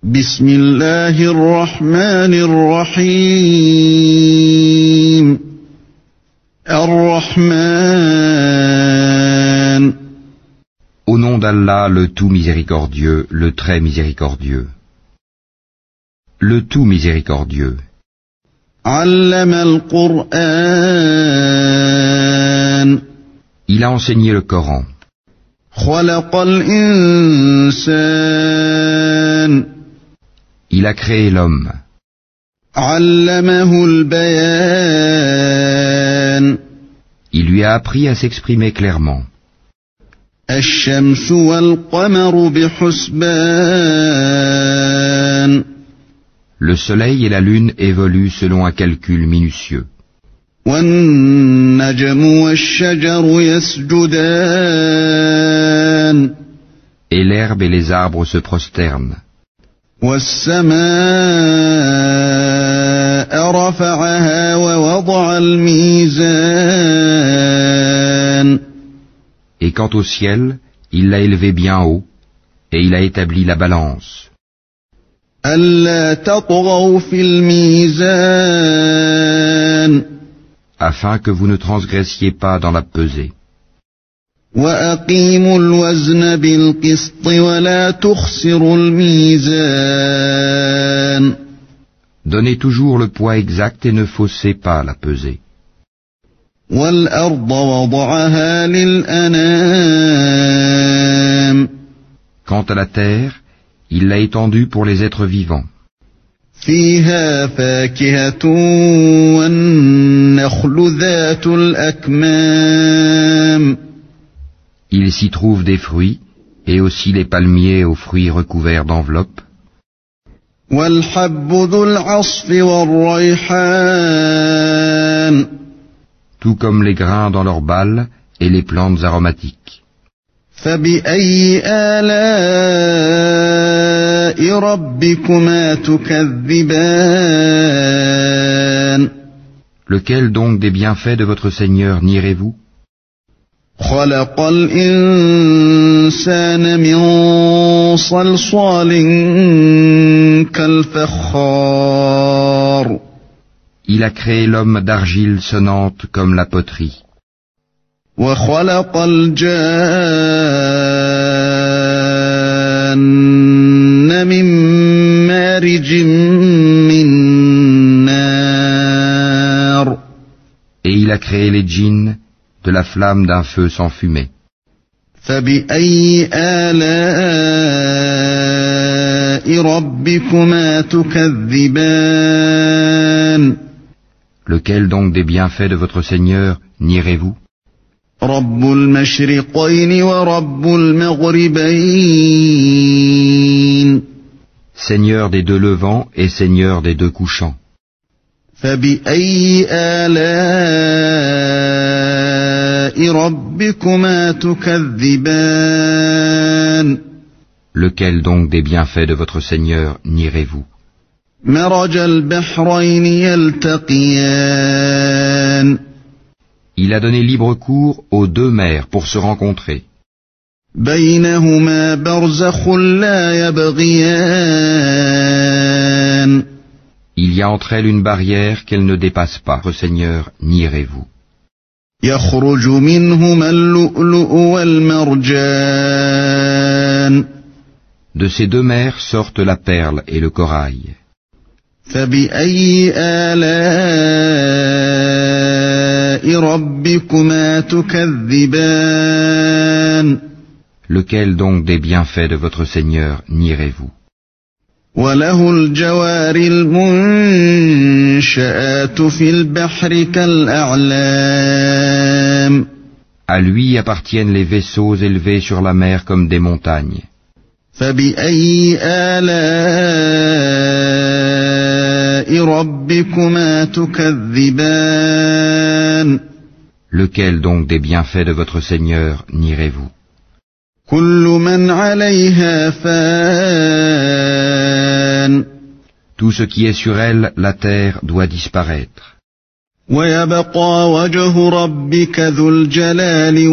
بسم الله الرحمن الرحيم الرحمن Au nom d'Allah, le tout miséricordieux, le très miséricordieux. Le tout miséricordieux. علم القرآن Il a enseigné le Coran. خلق الإنسان Il a créé l'homme. علمه البيان Il lui a appris à s'exprimer clairement. الشمس والقمر بحسبان Le soleil et la lune évoluent selon un calcul minutieux. والنجم والشجر يسجدان Et l'herbe et les arbres se prosternent. والسماء رفعها ووضع الميزان Et quant au ciel, il l'a élevé bien haut, et il a établi la balance. ألا تطغوا في الميزان Afin que vous ne transgressiez pas dans la pesée. وأقيموا الوزن بالقسط ولا تخسروا الميزان Donnez toujours le poids exact et ne faussez pas la pesée. والأرض وضعها للأنام Quant à la terre, il l'a étendue pour les êtres vivants. فيها فاكهة والنخل ذات الأكمام Il s'y trouve des fruits, et aussi les palmiers aux fruits recouverts d'enveloppes, والحب ذو العصف والريحان tout comme les grains dans leurs balles et les plantes aromatiques. فبأي آلاء ربكما تكذبان Lequel donc des bienfaits de votre Seigneur nierez-vous? خلق الإنسان من صلصال كالفخار Il a créé l'homme d'argile sonnante comme la poterie. وخلق الجان من مارج من نار Et il a créé les djinns de la flamme d'un feu sans fumée. فبأي آلاء ربكما تكذبان Lequel donc des bienfaits de votre Seigneur nierez-vous? رب المشرقين ورب المغربين Seigneur des deux levants et Seigneur des deux couchants. فبأي آلاء ربكما تكذبان Lequel donc des bienfaits de votre Seigneur nierez-vous? مرج البحرين يلتقيان Il a donné libre cours aux deux mers pour se rencontrer. بينهما برزخ لا يبغيان Il y a entre elles une barrière qu'elle ne dépasse pas. Votre Seigneur nierez-vous? يخرج منهما اللؤلؤ والمرجان De ces deux mers sortent la perle et le corail. فبأي آلاء ربكما تكذبان Lequel donc des bienfaits de votre Seigneur nierez-vous? وله الجوار المنشآت في البحر كالأعلام À lui appartiennent les vaisseaux élevés sur la mer comme des montagnes. فبأي آلاء ربكما تكذبان Lequel donc des bienfaits de votre Seigneur nierez-vous? كل من عليها فان Tout ce qui est sur elle, la terre, doit disparaître. ويبقى وجه ربك ذو الجلال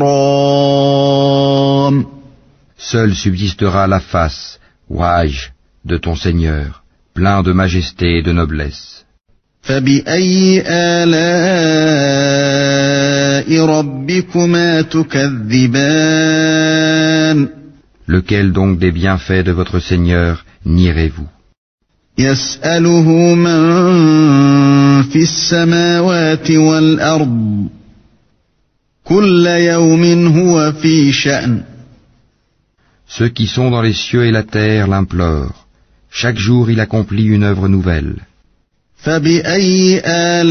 والإكرام Seule subsistera la face, Wajh, de ton Seigneur, plein de majesté et de noblesse. فبأي آلاء ربكما تكذبان Lequel donc des bienfaits de votre Seigneur nierez-vous? يسأله من في السماوات والأرض كل يوم هو في شأن. Ceux qui sont dans les cieux et la terre l'implorent. Chaque jour il accomplit une œuvre nouvelle. فبأي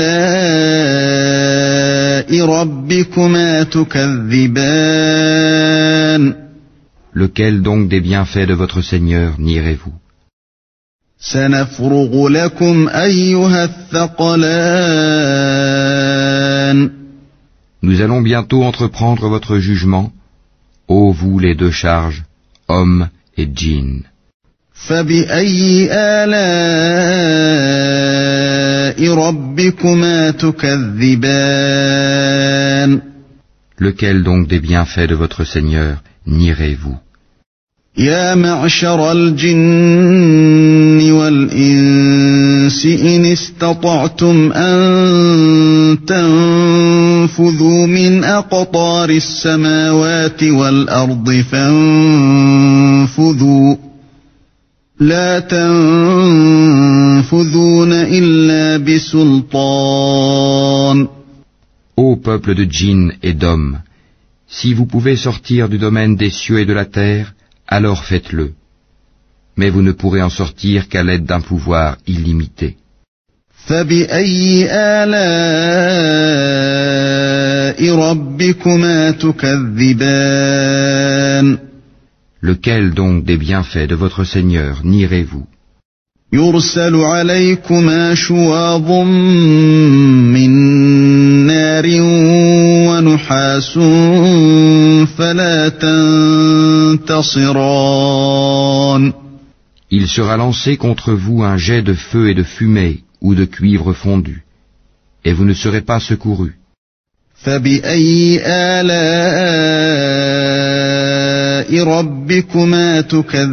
آلاء ربكما تكذبان Lequel donc des bienfaits de votre Seigneur nierez-vous? سنفرغ لكم أيها الثقلان. Nous allons bientôt entreprendre votre jugement, ô vous les deux charges, hommes et djinns. فبأي آلاء ربكما تكذبان Lequel donc des bienfaits de votre Seigneur nierez-vous? يا معشر الجن والإنس إن استطعتم أن تنفذوا من أقطار السماوات والأرض فانفذوا لا تنفذون إلا بسلطان. Ô peuple de djinns et d'hommes, si vous pouvez sortir du domaine des cieux et de la terre, alors faites-le. Mais vous ne pourrez en sortir qu'à l'aide d'un pouvoir illimité. فبأي آلاء ربكما تكذبان Lequel donc des bienfaits de votre Seigneur nierez-vous? يرسل عليكما شواظ من نار ونحاس فلا تنتصران. Il sera lancé contre vous un jet de feu et de fumée ou de cuivre fondu, et vous ne serez pas secourus. فبأي آلاء ربكما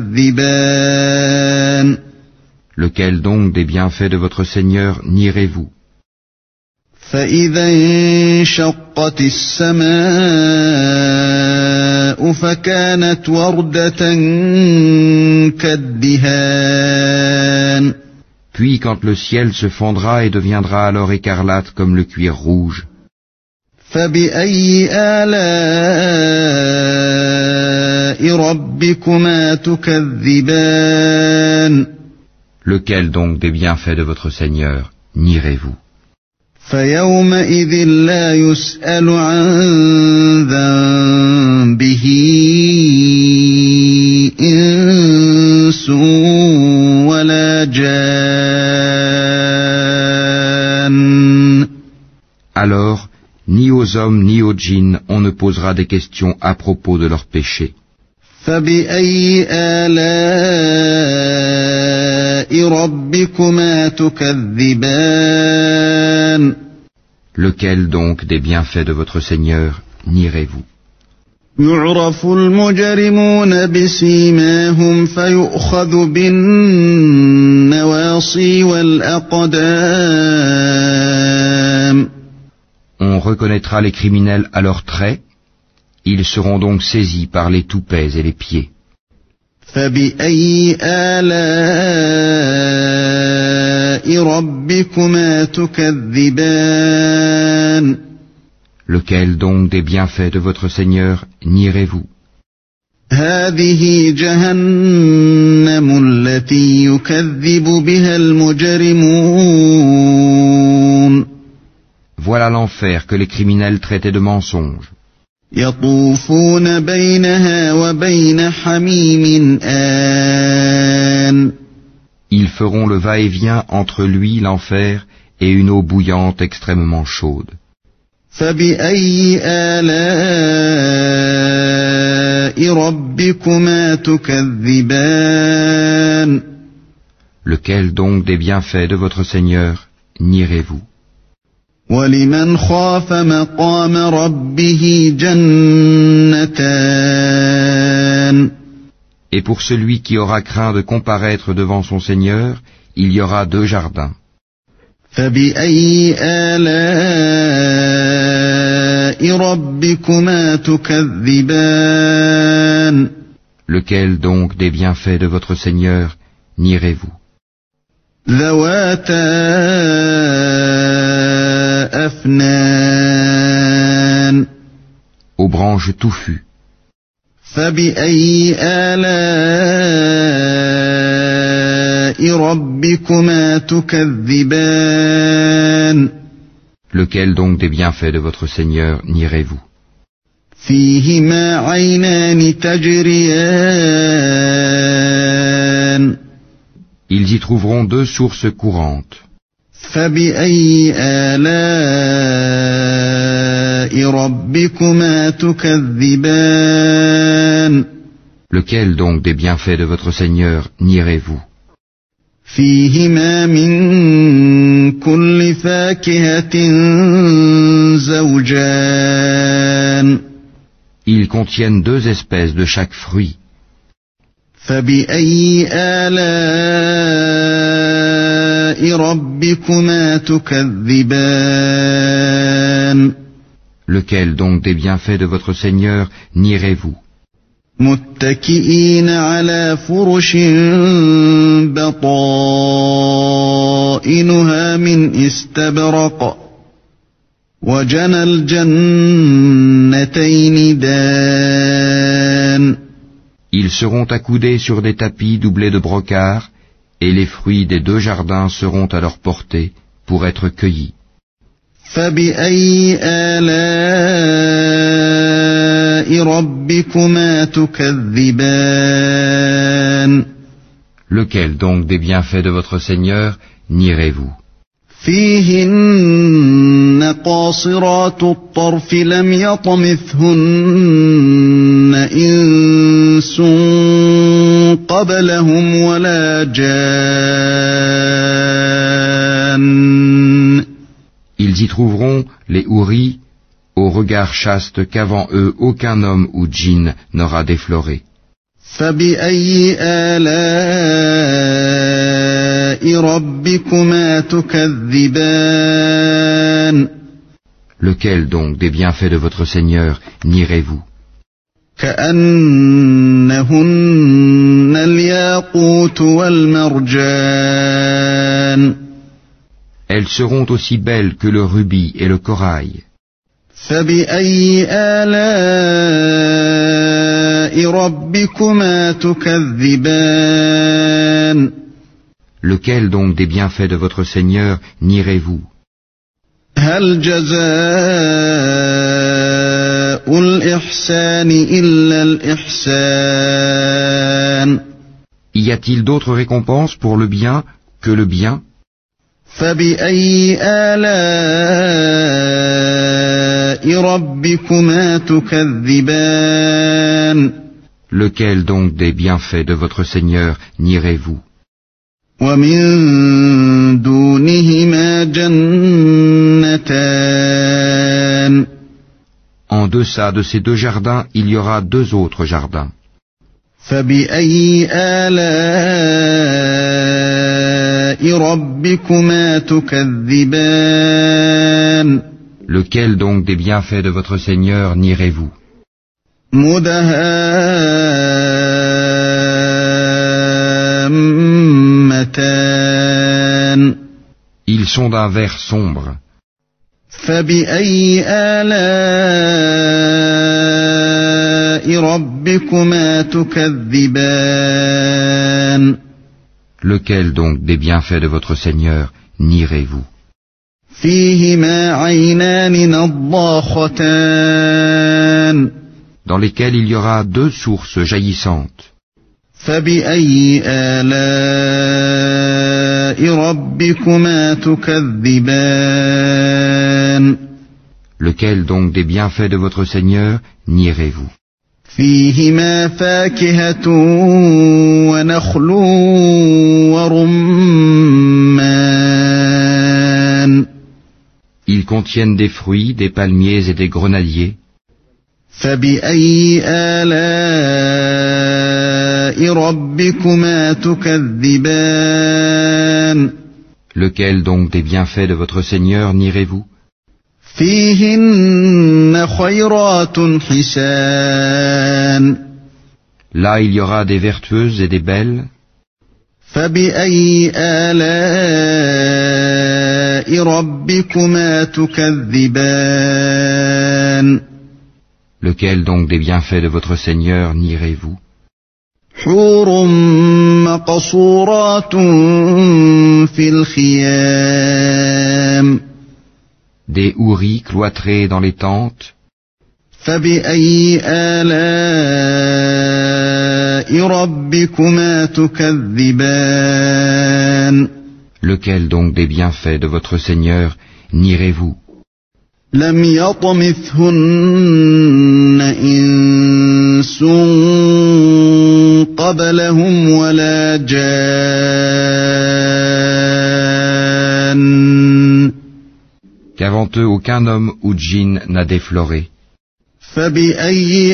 تكذبان Lequel donc des bienfaits de votre Seigneur nierez-vous? فإذا انشقت السماء فكانت وردة كالدهان. Puis quand le ciel se fendra et deviendra alors écarlate comme le cuir rouge. فبأي آلاء ربكما تكذبان Lequel donc des bienfaits de votre Seigneur nierez-vous? فيومئذ لا يسأل عن ذنبه إنس ولا جان. Alors, ni aux hommes ni aux djinns on ne posera des questions à propos de leurs péchés. فبأي آلاء ربكما تكذبان Lequel donc des bienfaits de votre Seigneur nierez-vous? يعرف المجرمون بسيماهم فيؤخذ بالنواصي والأقدام. On reconnaîtra les criminels à leurs traits, ils seront donc saisis par les toupets et les pieds. فبأي آلاء ربكما تكذبان Lequel donc des bienfaits de votre Seigneur nierez-vous? هذه جهنم التي يكذب بها المجرمون. Voilà l'enfer que les criminels traitaient de mensonge. يطوفون بينها وبين حميم آن. Ils feront le va-et-vient entre lui, l'enfer, et une eau bouillante extrêmement chaude. فبأي آلاء ربكما تكذبان Lequel donc des bienfaits de votre Seigneur nierez-vous? ولمن خاف مقام ربه جنتان. Et pour celui qui aura craint de comparaître devant son Seigneur, il y aura 2 jardins. فبأي آلاء ربكما تكذبان Lequel donc des bienfaits de votre Seigneur nierez-vous? ذواتا أفنان Aux branches touffues. فبأي آلاء ربكما تكذبان Lequel donc des bienfaits de votre Seigneur nierez-vous? فيهما عينان تجريان Ils y trouveront 2 sources courantes. فبأي آلاء ربكما تكذبان Lequel donc des bienfaits de votre Seigneur nierez-vous? فيهما من كل فاكهة زوجان Ils contiennent 2 espèces de chaque fruit. فبأي آلاء ربكما تكذبان Lequel donc des bienfaits de votre Seigneur nierez-vous? متكئين على فرش بطائنها من استبرق وجنى الجنتين دان Ils seront accoudés sur des tapis doublés de brocart, et les fruits des 2 jardins seront à leur portée pour être cueillis. فبأي آلاء ربكما تكذبان Lequel donc des bienfaits de votre Seigneur nierez-vous? فيهن قاصرات الطرف لم يطمثهن إنس قبلهم ولا جان Ils y trouveront les houris, au regard chaste qu'avant eux aucun homme ou djinn n'aura défloré. فبأي آلاء ربكما تكذبان Lequel donc des bienfaits de votre Seigneur nierez-vous? كأنهن الياقوت والمرجان Elles seront aussi belles que le rubis et le corail. فبأي آلاء ربكما تكذبان Lequel donc des bienfaits de votre Seigneur nierez-vous? هل جزاء الإحسان إلا الإحسان Y a-t-il d'autres récompenses pour le bien que le bien? فبأي آلاء ربكما تكذبان Lequel donc des bienfaits de votre Seigneur nierez-vous? ومن دونهما جنتان En deçà de ces 2 jardins, il y aura 2 autres jardins. فبأي آلاء ربكما تكذبان Lequel donc des bienfaits de votre Seigneur nierez-vous? مدهامتان Ils sont d'un vert sombre. فبأي آلاء ربكما تكذبان Lequel donc des bienfaits de votre Seigneur nierez-vous? فيهما عينان نضاختان Dans lesquels il y aura 2 sources jaillissantes. فبأي آلاء ربكما تكذبان Lequel donc des bienfaits de votre Seigneur nierez-vous? فيهما فاكهة ونخل ورمان Ils contiennent des fruits, des palmiers et des grenadiers. فبأي آلاء ربكما تكذبان Lequel donc des bienfaits de votre Seigneur nierez-vous? فيهن خيرات حسان Là il y aura des vertueuses et des belles. فبأي آلاء ربكما تكذبان Lequel donc des bienfaits de votre Seigneur nierez-vous? حور مقصورات في الخيام Des houris cloîtrés dans les tentes. فبأي آلاء ربكما تكذبان Lequel donc des bienfaits de votre Seigneur nierez-vous? لم يطمثهن إنس قبلهم ولا جان Qu'avant eux aucun homme ou djinn n'a défloré. فبأي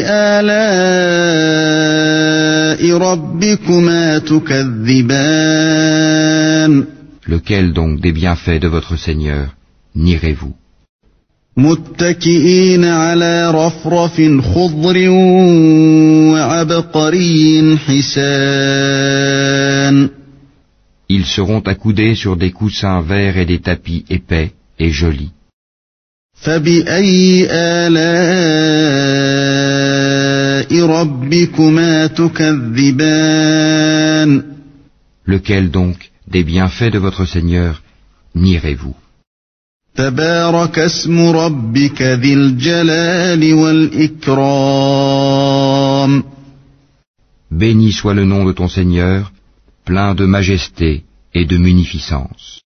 آلاء ربكما تكذبان Lequel donc des bienfaits de votre Seigneur nierez-vous? متكئين على رفرف خضر وعبقري حسان Ils seront accoudés sur des coussins verts et des tapis épais et jolis. فبأي آلاء ربكما تكذبان Lequel donc des bienfaits de votre Seigneur nierez-vous? تبارك اسم ربك ذي الجلال والإكرام Béni soit le nom de ton Seigneur, plein de majesté et de munificence.